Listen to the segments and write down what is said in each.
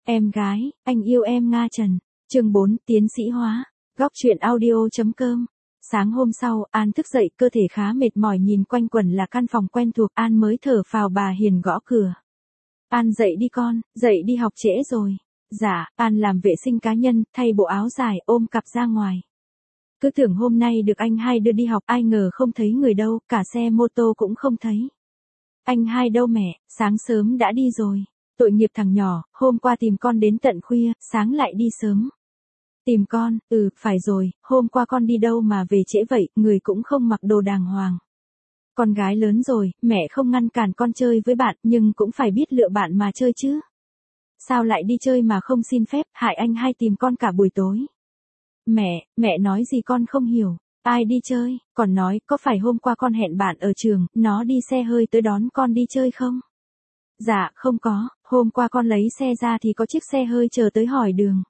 Em gái, anh yêu em Nga Trần. Chương 4, tiến sĩ hóa. Góc truyện audio.com. Sáng hôm sau, An thức dậy, cơ thể khá mệt mỏi, nhìn quanh quẩn là căn phòng quen thuộc. An mới thở phào, bà Hiền gõ cửa. An dậy đi con, dậy đi học trễ rồi. Dạ, An làm vệ sinh cá nhân, thay bộ áo dài, ôm cặp ra ngoài. Cứ tưởng hôm nay được anh hai đưa đi học, ai ngờ không thấy người đâu, cả xe mô tô cũng không thấy. Anh hai đâu mẹ, sáng sớm đã đi rồi. Tội nghiệp thằng nhỏ, hôm qua tìm con đến tận khuya, sáng lại đi sớm. Tìm con, phải rồi, hôm qua con đi đâu mà về trễ vậy, người cũng không mặc đồ đàng hoàng. Con gái lớn rồi, mẹ không ngăn cản con chơi với bạn, nhưng cũng phải biết lựa bạn mà chơi chứ. Sao lại đi chơi mà không xin phép, hại anh hai tìm con cả buổi tối. Mẹ nói gì con không hiểu, ai đi chơi, còn nói, có phải hôm qua con hẹn bạn ở trường, nó đi xe hơi tới đón con đi chơi không? Dạ, không có, hôm qua con lấy xe ra thì có chiếc xe hơi chờ tới hỏi đường.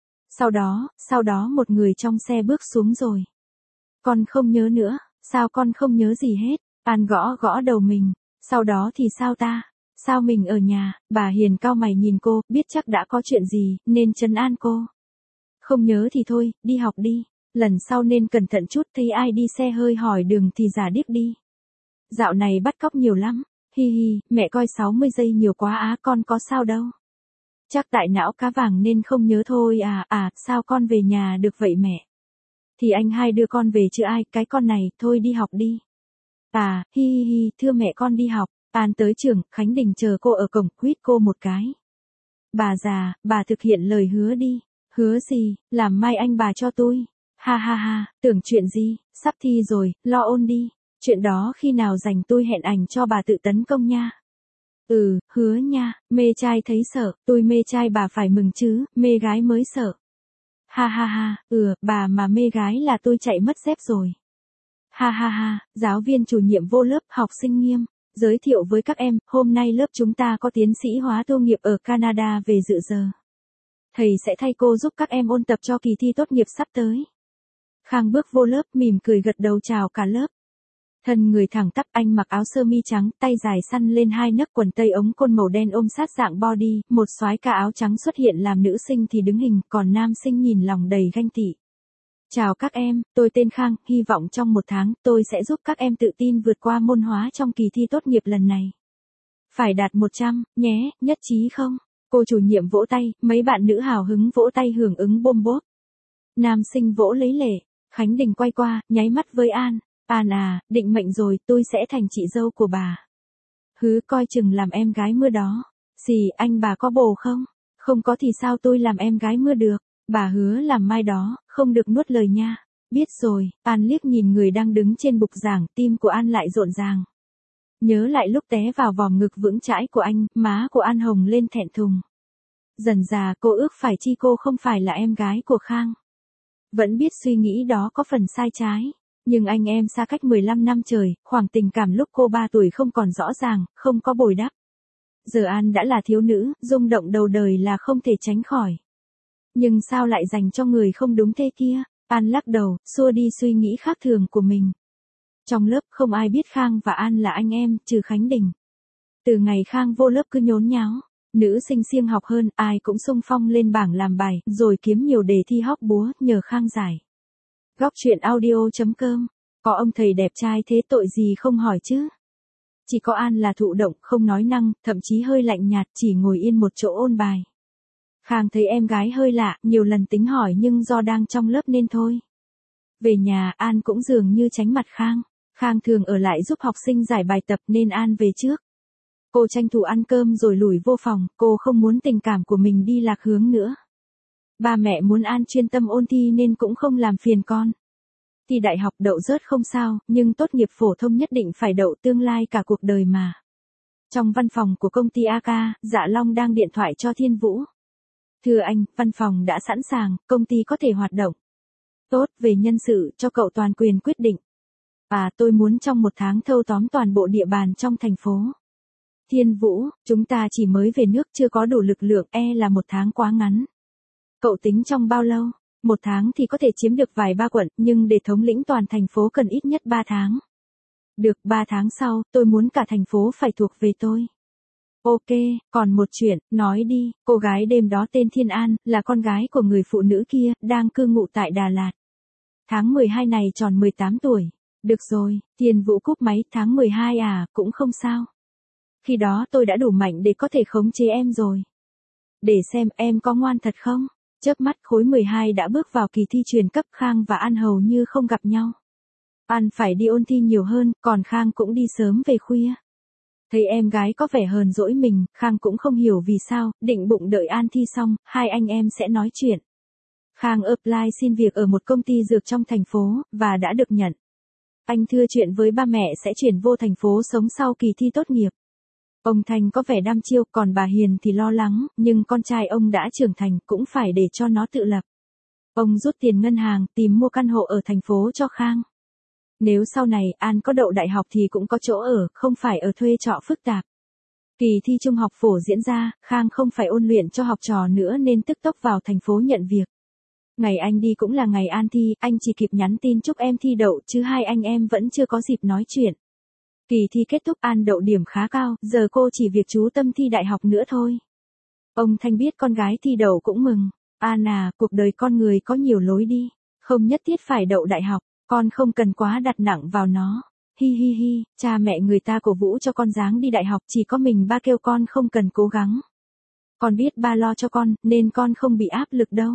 Sau đó một người trong xe bước xuống rồi. Con không nhớ nữa, sao con không nhớ gì hết? An gõ đầu mình, sau đó thì sao ta? Sao mình ở nhà? Bà Hiền cau mày nhìn cô, biết chắc đã có chuyện gì, nên trấn an cô. Không nhớ thì thôi, đi học đi. Lần sau nên cẩn thận chút, thấy ai đi xe hơi hỏi đường thì giả điếc đi. Dạo này bắt cóc nhiều lắm. Hi hi, mẹ coi 60 giây nhiều quá á, con có sao đâu. Chắc tại não cá vàng nên không nhớ thôi sao con về nhà được vậy mẹ? Thì anh hai đưa con về chứ ai, cái con này, thôi đi học đi. Hi, thưa mẹ con đi học. An tới trường, Khánh Đình chờ cô ở cổng, huýt cô một cái. Bà già, bà thực hiện lời hứa đi. Hứa gì, làm mai anh bà cho tôi. Ha, tưởng chuyện gì, sắp thi rồi, lo ôn đi. Chuyện đó khi nào rảnh tôi hẹn ảnh cho bà tự tấn công nha. Hứa nha, mê trai thấy sợ, tôi mê trai bà phải mừng chứ, mê gái mới sợ. Ha, bà mà mê gái là tôi chạy mất dép rồi. Ha, giáo viên chủ nhiệm vô lớp, học sinh nghiêm. Giới thiệu với các em, hôm nay lớp chúng ta có tiến sĩ hóa tô nghiệp ở Canada về dự giờ. Thầy sẽ thay cô giúp các em ôn tập cho kỳ thi tốt nghiệp sắp tới. Khang bước vô lớp, mỉm cười gật đầu chào cả lớp. Thân người thẳng tắp, anh mặc áo sơ mi trắng, tay dài săn lên hai nấc, quần tây ống côn màu đen ôm sát dạng body, một soái ca áo trắng xuất hiện làm nữ sinh thì đứng hình, còn nam sinh nhìn lòng đầy ganh tị. Chào các em, tôi tên Khang, hy vọng trong một tháng, tôi sẽ giúp các em tự tin vượt qua môn hóa trong kỳ thi tốt nghiệp lần này. Phải đạt 100, nhé, nhất trí không? Cô chủ nhiệm vỗ tay, mấy bạn nữ hào hứng vỗ tay hưởng ứng bôm bốp. Nam sinh vỗ lấy lệ, Khánh Đình quay qua, nháy mắt với An. An định mệnh rồi, tôi sẽ thành chị dâu của bà. Hứ, coi chừng làm em gái mưa đó. Gì, anh bà có bồ không? Không có thì sao tôi làm em gái mưa được? Bà hứa làm mai đó, không được nuốt lời nha. Biết rồi, An liếc nhìn người đang đứng trên bục giảng, tim của An lại rộn ràng. Nhớ lại lúc té vào vòng ngực vững chãi của anh, má của An hồng lên thẹn thùng. Dần dà cô ước phải chi cô không phải là em gái của Khang. Vẫn biết suy nghĩ đó có phần sai trái. Nhưng anh em xa cách 15 năm trời, khoảng tình cảm lúc cô 3 tuổi không còn rõ ràng, không có bồi đắp. Giờ An đã là thiếu nữ, rung động đầu đời là không thể tránh khỏi. Nhưng sao lại dành cho người không đúng thế kia? An lắc đầu, xua đi suy nghĩ khác thường của mình. Trong lớp không ai biết Khang và An là anh em, trừ Khánh Đình. Từ ngày Khang vô lớp cứ nhốn nháo. Nữ sinh siêng học hơn, ai cũng xung phong lên bảng làm bài, rồi kiếm nhiều đề thi hóc búa, nhờ Khang giải. Góc truyện audio.com. Có ông thầy đẹp trai thế tội gì không hỏi chứ? Chỉ có An là thụ động, không nói năng, thậm chí hơi lạnh nhạt, chỉ ngồi yên một chỗ ôn bài. Khang thấy em gái hơi lạ, nhiều lần tính hỏi nhưng do đang trong lớp nên thôi. Về nhà, An cũng dường như tránh mặt Khang. Khang thường ở lại giúp học sinh giải bài tập nên An về trước. Cô tranh thủ ăn cơm rồi lủi vô phòng, cô không muốn tình cảm của mình đi lạc hướng nữa. Ba mẹ muốn An chuyên tâm ôn thi nên cũng không làm phiền con. Thi đại học đậu rớt không sao, nhưng tốt nghiệp phổ thông nhất định phải đậu, tương lai cả cuộc đời mà. Trong văn phòng của công ty AK, Dạ Long đang điện thoại cho Thiên Vũ. Thưa anh, văn phòng đã sẵn sàng, công ty có thể hoạt động. Tốt, về nhân sự, cho cậu toàn quyền quyết định. Tôi muốn trong một tháng thâu tóm toàn bộ địa bàn trong thành phố. Thiên Vũ, chúng ta chỉ mới về nước chưa có đủ lực lượng, là một tháng quá ngắn. Cậu tính trong bao lâu? Một tháng thì có thể chiếm được vài ba quận, nhưng để thống lĩnh toàn thành phố cần ít nhất 3 tháng. Được, 3 tháng sau, tôi muốn cả thành phố phải thuộc về tôi. Ok, còn một chuyện, nói đi, cô gái đêm đó tên Thiên An, là con gái của người phụ nữ kia, đang cư ngụ tại Đà Lạt. Tháng 12 này tròn 18 tuổi. Được rồi, Thiên Vũ cúp máy, tháng 12 à, cũng không sao. Khi đó tôi đã đủ mạnh để có thể khống chế em rồi. Để xem em có ngoan thật không? Chớp mắt khối 12 đã bước vào kỳ thi truyền cấp, Khang và An hầu như không gặp nhau. An phải đi ôn thi nhiều hơn, còn Khang cũng đi sớm về khuya. Thấy em gái có vẻ hờn dỗi mình, Khang cũng không hiểu vì sao, định bụng đợi An thi xong, hai anh em sẽ nói chuyện. Khang apply xin việc ở một công ty dược trong thành phố, và đã được nhận. Anh thưa chuyện với ba mẹ sẽ chuyển vô thành phố sống sau kỳ thi tốt nghiệp. Ông Thanh có vẻ đăm chiêu, còn bà Hiền thì lo lắng, nhưng con trai ông đã trưởng thành, cũng phải để cho nó tự lập. Ông rút tiền ngân hàng, tìm mua căn hộ ở thành phố cho Khang. Nếu sau này An có đậu đại học thì cũng có chỗ ở, không phải ở thuê trọ phức tạp. Kỳ thi trung học phổ diễn ra, Khang không phải ôn luyện cho học trò nữa nên tức tốc vào thành phố nhận việc. Ngày anh đi cũng là ngày An thi, anh chỉ kịp nhắn tin chúc em thi đậu chứ hai anh em vẫn chưa có dịp nói chuyện. Kỳ thi kết thúc, An đậu điểm khá cao, giờ cô chỉ việc chú tâm thi đại học nữa thôi. Ông Thanh biết con gái thi đậu cũng mừng. An à, cuộc đời con người có nhiều lối đi, không nhất thiết phải đậu đại học, con không cần quá đặt nặng vào nó. Hi hi hi, cha mẹ người ta cổ vũ cho con ráng đi đại học, chỉ có mình ba kêu con không cần cố gắng. Con biết ba lo cho con, nên con không bị áp lực đâu.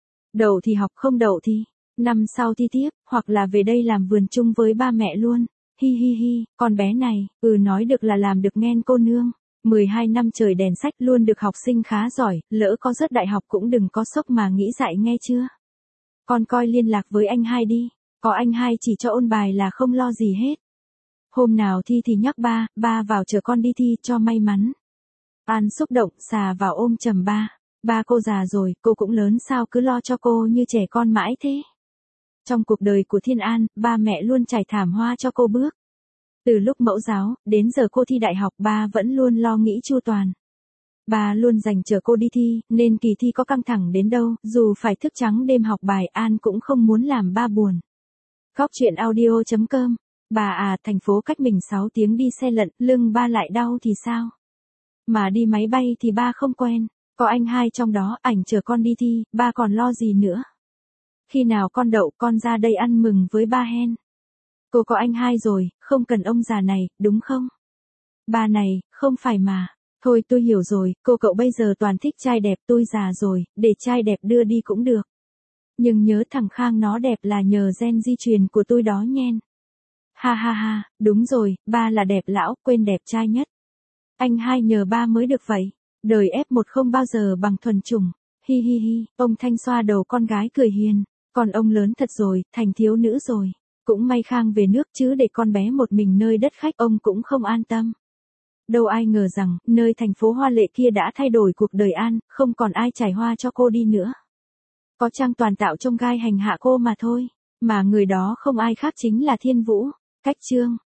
Đậu thì học, không đậu thì năm sau thi tiếp, hoặc là về đây làm vườn chung với ba mẹ luôn. Hi hi hi, con bé này, nói được là làm được nghen cô nương. 12 năm trời đèn sách, luôn được học sinh khá giỏi, lỡ có rớt đại học cũng đừng có sốc mà nghĩ dại nghe chưa. Con coi liên lạc với anh hai đi, có anh hai chỉ cho ôn bài là không lo gì hết. Hôm nào thi thì nhắc ba vào chờ con đi thi cho may mắn. An xúc động, xà vào ôm chầm ba. Ba cô già rồi, cô cũng lớn sao cứ lo cho cô như trẻ con mãi thế. Trong cuộc đời của Thiên An, ba mẹ luôn trải thảm hoa cho cô bước. Từ lúc mẫu giáo, đến giờ cô thi đại học, ba vẫn luôn lo nghĩ chu toàn. Ba luôn dành chờ cô đi thi, nên kỳ thi có căng thẳng đến đâu, dù phải thức trắng đêm học bài, An cũng không muốn làm ba buồn. Góc chuyện audio.com. Bà à, thành phố cách mình 6 tiếng đi xe lận, lưng ba lại đau thì sao? Mà đi máy bay thì ba không quen, có anh hai trong đó, ảnh chờ con đi thi, ba còn lo gì nữa? Khi nào con đậu, con ra đây ăn mừng với ba hen. Cô có anh hai rồi, không cần ông già này, đúng không? Ba này, không phải mà. Thôi tôi hiểu rồi, cô cậu bây giờ toàn thích trai đẹp, tôi già rồi, để trai đẹp đưa đi cũng được. Nhưng nhớ thằng Khang nó đẹp là nhờ gen di truyền của tôi đó nhen. Ha ha ha, đúng rồi, ba là đẹp lão, quên đẹp trai nhất. Anh hai nhờ ba mới được vậy. Đời F1 không bao giờ bằng thuần chủng. Hi hi hi, ông Thanh xoa đầu con gái cười hiền. Còn ông lớn thật rồi, thành thiếu nữ rồi. Cũng may Khang về nước chứ để con bé một mình nơi đất khách ông cũng không an tâm. Đâu ai ngờ rằng, nơi thành phố hoa lệ kia đã thay đổi cuộc đời An, không còn ai trải hoa cho cô đi nữa. Có Trang Toàn tạo trông gai hành hạ cô mà thôi. Mà người đó không ai khác chính là Thiên Vũ. Cách chương.